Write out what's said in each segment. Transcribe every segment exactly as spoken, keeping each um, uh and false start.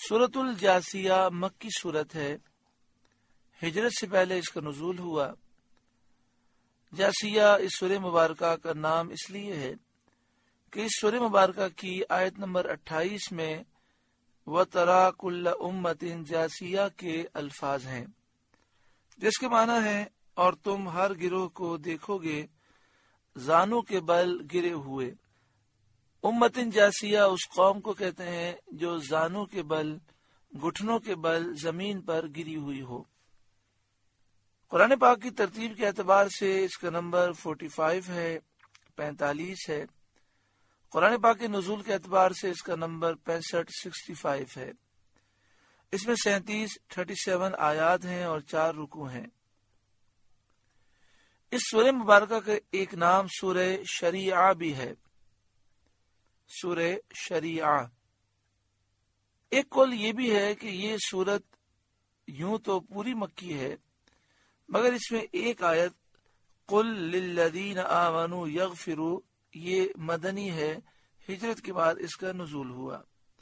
سورۃ الجاسیہ مکی صورت ہے، ہجرت سے پہلے اس کا نزول ہوا۔ جاسیہ اس سورہ مبارکہ کا نام اس لیے ہے کہ اس سورہ مبارکہ کی آیت نمبر اٹھائیس میں وَتَرَا كُلَّ أُمَّةٍ جاسیہ کے الفاظ ہیں، جس کے معنی ہے اور تم ہر گروہ کو دیکھو گے زانوں کے بل گرے ہوئے۔ امتن جاسیہ اس قوم کو کہتے ہیں جو زانوں کے بل، گھٹنوں کے بل زمین پر گری ہوئی ہو۔ قرآن پاک کی ترتیب کے اعتبار سے اس کا نمبر پینتالیس ہے، پینتالیس ہے۔ قرآن پاک کے نزول کے اعتبار سے اس کا نمبر پینسٹھ سکسٹی فائیو ہے۔ اس میں سینتیس تھرٹی سیون آیات ہیں اور چار رکوع ہیں۔ اس سورہ مبارکہ کا ایک نام سورہ شریعہ بھی ہے، سورہ شریعہ۔ ایک قول یہ بھی ہے کہ یہ سورت یوں تو پوری مکی ہے، مگر اس میں ایک آیت قل للذین آمنوا یغفروا یہ مدنی ہے، ہجرت کے بعد اس کا نزول ہوا۔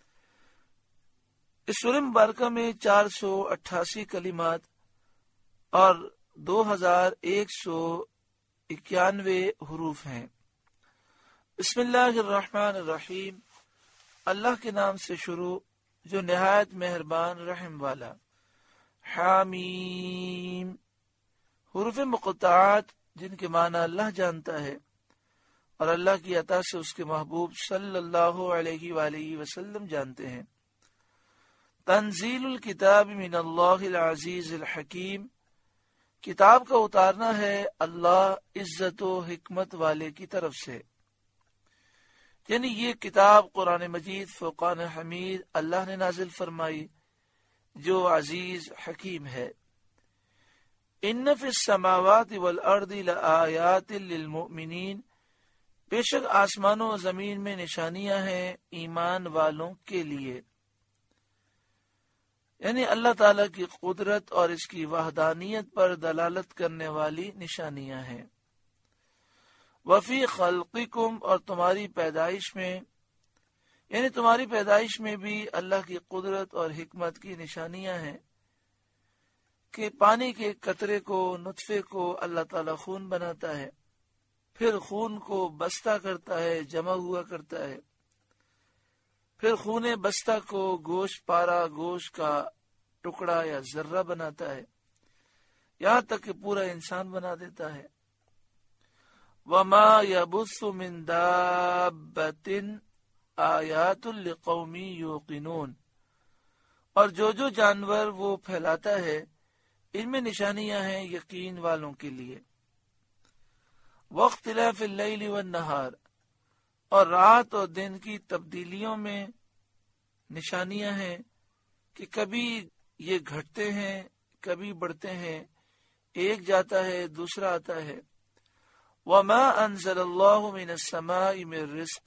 اس سورہ مبارکہ میں چار سو اٹھاسی کلمات اور دو ہزار ایک سو اکیانوے حروف ہیں۔ بسم اللہ الرحمن الرحیم، اللہ کے نام سے شروع جو نہایت مہربان رحم والا۔ حامیم، حروف مقطعات جن کے معنی اللہ جانتا ہے اور اللہ کی عطا سے اس کے محبوب صلی اللہ علیہ وآلہ وسلم جانتے ہیں۔ تنزیل الکتاب من اللہ العزیز الحکیم، کتاب کا اتارنا ہے اللہ عزت و حکمت والے کی طرف سے، یعنی یہ کتاب قرآن مجید فرقان حمید اللہ نے نازل فرمائی جو عزیز حکیم ہے۔ ان فی السماوات والارض لآیات للمؤمنین، بے شک آسمانوں و زمین میں نشانیاں ہیں ایمان والوں کے لیے، یعنی اللہ تعالی کی قدرت اور اس کی وحدانیت پر دلالت کرنے والی نشانیاں ہیں۔ وفی خلقکم، اور تمہاری پیدائش میں، یعنی تمہاری پیدائش میں بھی اللہ کی قدرت اور حکمت کی نشانیاں ہیں کہ پانی کے قطرے کو، نطفے کو اللہ تعالی خون بناتا ہے، پھر خون کو بستہ کرتا ہے، جمع ہوا کرتا ہے، پھر خون بستہ کو گوشت پارا، گوشت کا ٹکڑا یا ذرہ بناتا ہے، یہاں تک کہ پورا انسان بنا دیتا ہے۔ وما يبث من دابة آیات لقوم یوقنون، اور جو جو جانور وہ پھیلاتا ہے ان میں نشانیاں ہیں یقین والوں کے لیے۔ واختلاف اللیل والنہار، اور رات اور دن کی تبدیلیوں میں نشانیاں ہیں کہ کبھی یہ گھٹتے ہیں، کبھی بڑھتے ہیں، ایک جاتا ہے دوسرا آتا ہے۔ وما انزل اللہ من السماء من رزق،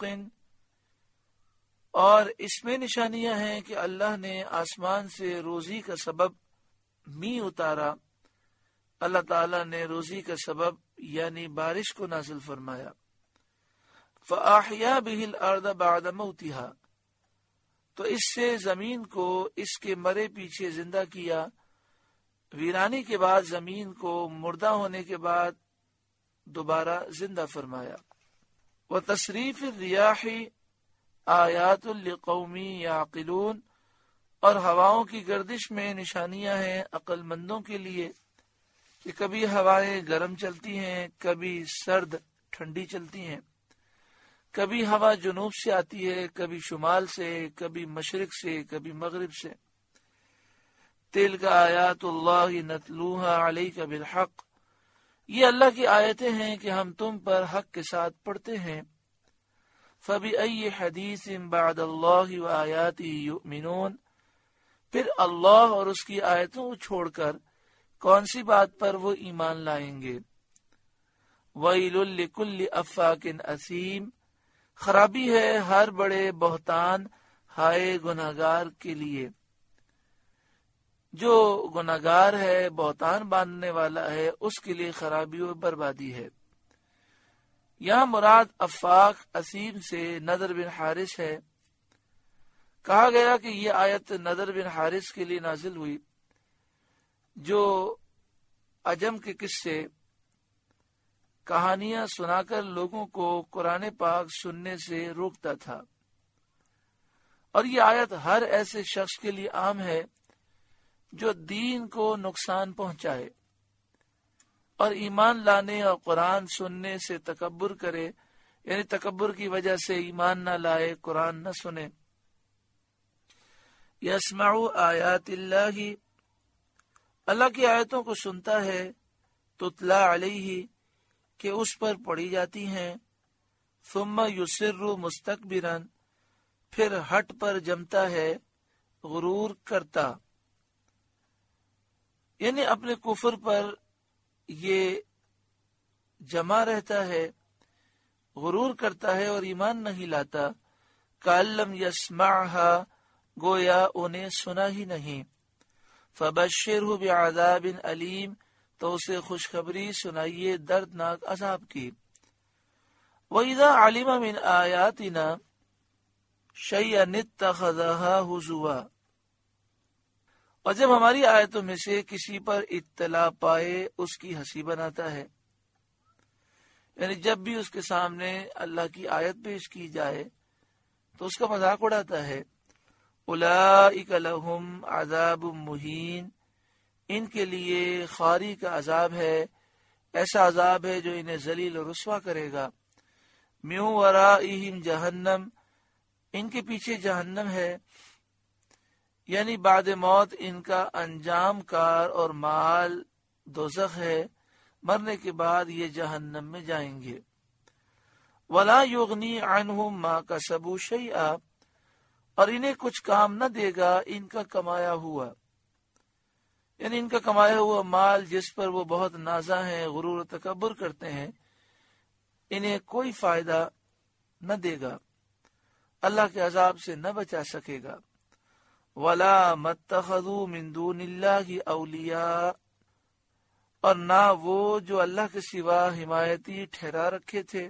اور اس میں نشانیاں ہیں کہ اللہ نے آسمان سے روزی کا سبب می اتارا، اللہ تعالی نے روزی کا سبب یعنی بارش کو نازل فرمایا۔ فأحیا به الارض بعد موتها، تو اس سے زمین کو اس کے مرے پیچھے زندہ کیا، ویرانی کے بعد زمین کو مردہ ہونے کے بعد دوبارہ زندہ فرمایا۔ وتصریف الریاح آیات لقوم یعقلون، اور ہواؤں کی گردش میں نشانیاں ہیں عقل مندوں کے لیے کہ کبھی ہوائیں گرم چلتی ہیں، کبھی سرد ٹھنڈی چلتی ہیں، کبھی ہوا جنوب سے آتی ہے، کبھی شمال سے، کبھی مشرق سے، کبھی مغرب سے۔ تلک آیات اللہ نتلوها علیک بالحق، یہ اللہ کی آیتیں ہیں کہ ہم تم پر حق کے ساتھ پڑھتے ہیں۔ فَبِأَيِّ حَدِيثٍ بَعْدَ اللَّهِ وَآيَاتِهِ يُؤْمِنُونَ، پھر اللہ اور اس کی آیتوں کو چھوڑ کر کون سی بات پر وہ ایمان لائیں گے۔ وَيْلٌ لِكُلِّ أَفَّاكٍ أَثِيمٍ، خرابی ہے ہر بڑے بہتان ہائے گناہگار کے لیے، جو گناہگار ہے، بہتان باندھنے والا ہے، اس کے لیے خرابی و بربادی ہے۔ یہاں مراد افاق اسیم سے نضر بن حارث ہے۔ کہا گیا کہ یہ آیت نضر بن حارث کے لیے نازل ہوئی جو عجم کے قصے کہانیاں سنا کر لوگوں کو قرآن پاک سننے سے روکتا تھا، اور یہ آیت ہر ایسے شخص کے لیے عام ہے جو دین کو نقصان پہنچائے اور ایمان لانے اور قرآن سننے سے تکبر کرے، یعنی تکبر کی وجہ سے ایمان نہ لائے، قرآن نہ سنے۔ یسمع آیات اللہ، اللہ کی آیتوں کو سنتا ہے، تتلا علیہ، کہ اس پر پڑھی جاتی ہیں، ثم یصر مستکبرا، پھر ہٹ پر جمتا ہے، غرور کرتا، یعنی اپنے کفر پر یہ جمع رہتا ہے، غرور کرتا ہے اور ایمان نہیں لاتا، کألم یسمعھا، گویا انہیں سنا ہی نہیں، فبشرہ بعذاب علیم، تو اسے خوشخبری سنائیے دردناک عذاب کی۔ وَإِذَا عَلِمَ مِنْ آيَاتِنَا شَيْئًا اتَّخَذَهَا هُزُوًا، اور جب ہماری آیتوں میں سے کسی پر اطلاع پائے اس کی ہنسی بناتا ہے، یعنی جب بھی اس کے سامنے اللہ کی آیت پیش کی جائے تو اس کا مذاق اڑاتا ہے۔ اولئک لہم عذاب مہین، ان کے لیے خواری کا عذاب ہے، ایسا عذاب ہے جو انہیں ذلیل و رسوا کرے گا۔ من ورائہم جہنم، ان کے پیچھے جہنم ہے، یعنی بعد موت ان کا انجام کار اور مال دوزخ ہے، مرنے کے بعد یہ جہنم میں جائیں گے۔ ولا یغنی عنہم ما کسبوا شیئا، اور انہیں کچھ کام نہ دے گا ان کا کمایا ہوا، یعنی ان کا کمایا ہوا مال جس پر وہ بہت نازاں ہیں، غرور و تکبر کرتے ہیں، انہیں کوئی فائدہ نہ دے گا، اللہ کے عذاب سے نہ بچا سکے گا۔ ولا متخذوا من دون اللہ اولیاء، اور نہ وہ جو اللہ کے سوا حمایتی ٹھہرا رکھے تھے،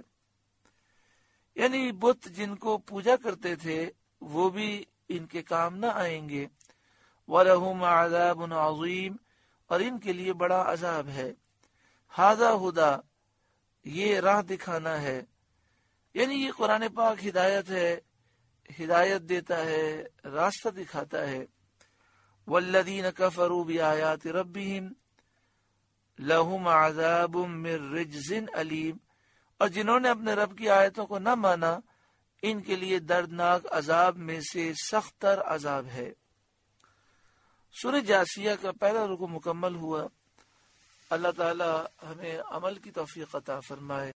یعنی بت جن کو پوجا کرتے تھے وہ بھی ان کے کام نہ آئیں گے۔ وَلَهُمْ عَذَابٌ عَظِيمٌ، اور ان کے لیے بڑا عذاب ہے۔ ھذا ھدیٰ، یہ راہ دکھانا ہے، یعنی یہ قرآن پاک ہدایت ہے، ہدایت دیتا ہے، راستہ دکھاتا ہے۔ وَالَّذِينَ كَفَرُوا بِآيَاتِ رَبِّهِمْ لَهُمْ عَذَابٌ مِّن رِجْزٍ أَلِيمٌ، اور جنہوں نے اپنے رب کی آیتوں کو نہ مانا ان کے لیے دردناک عذاب میں سے سخت تر عذاب ہے۔ سورہ جاسیہ کا پہلا رکوع مکمل ہوا۔ اللہ تعالی ہمیں عمل کی توفیق عطا فرمائے۔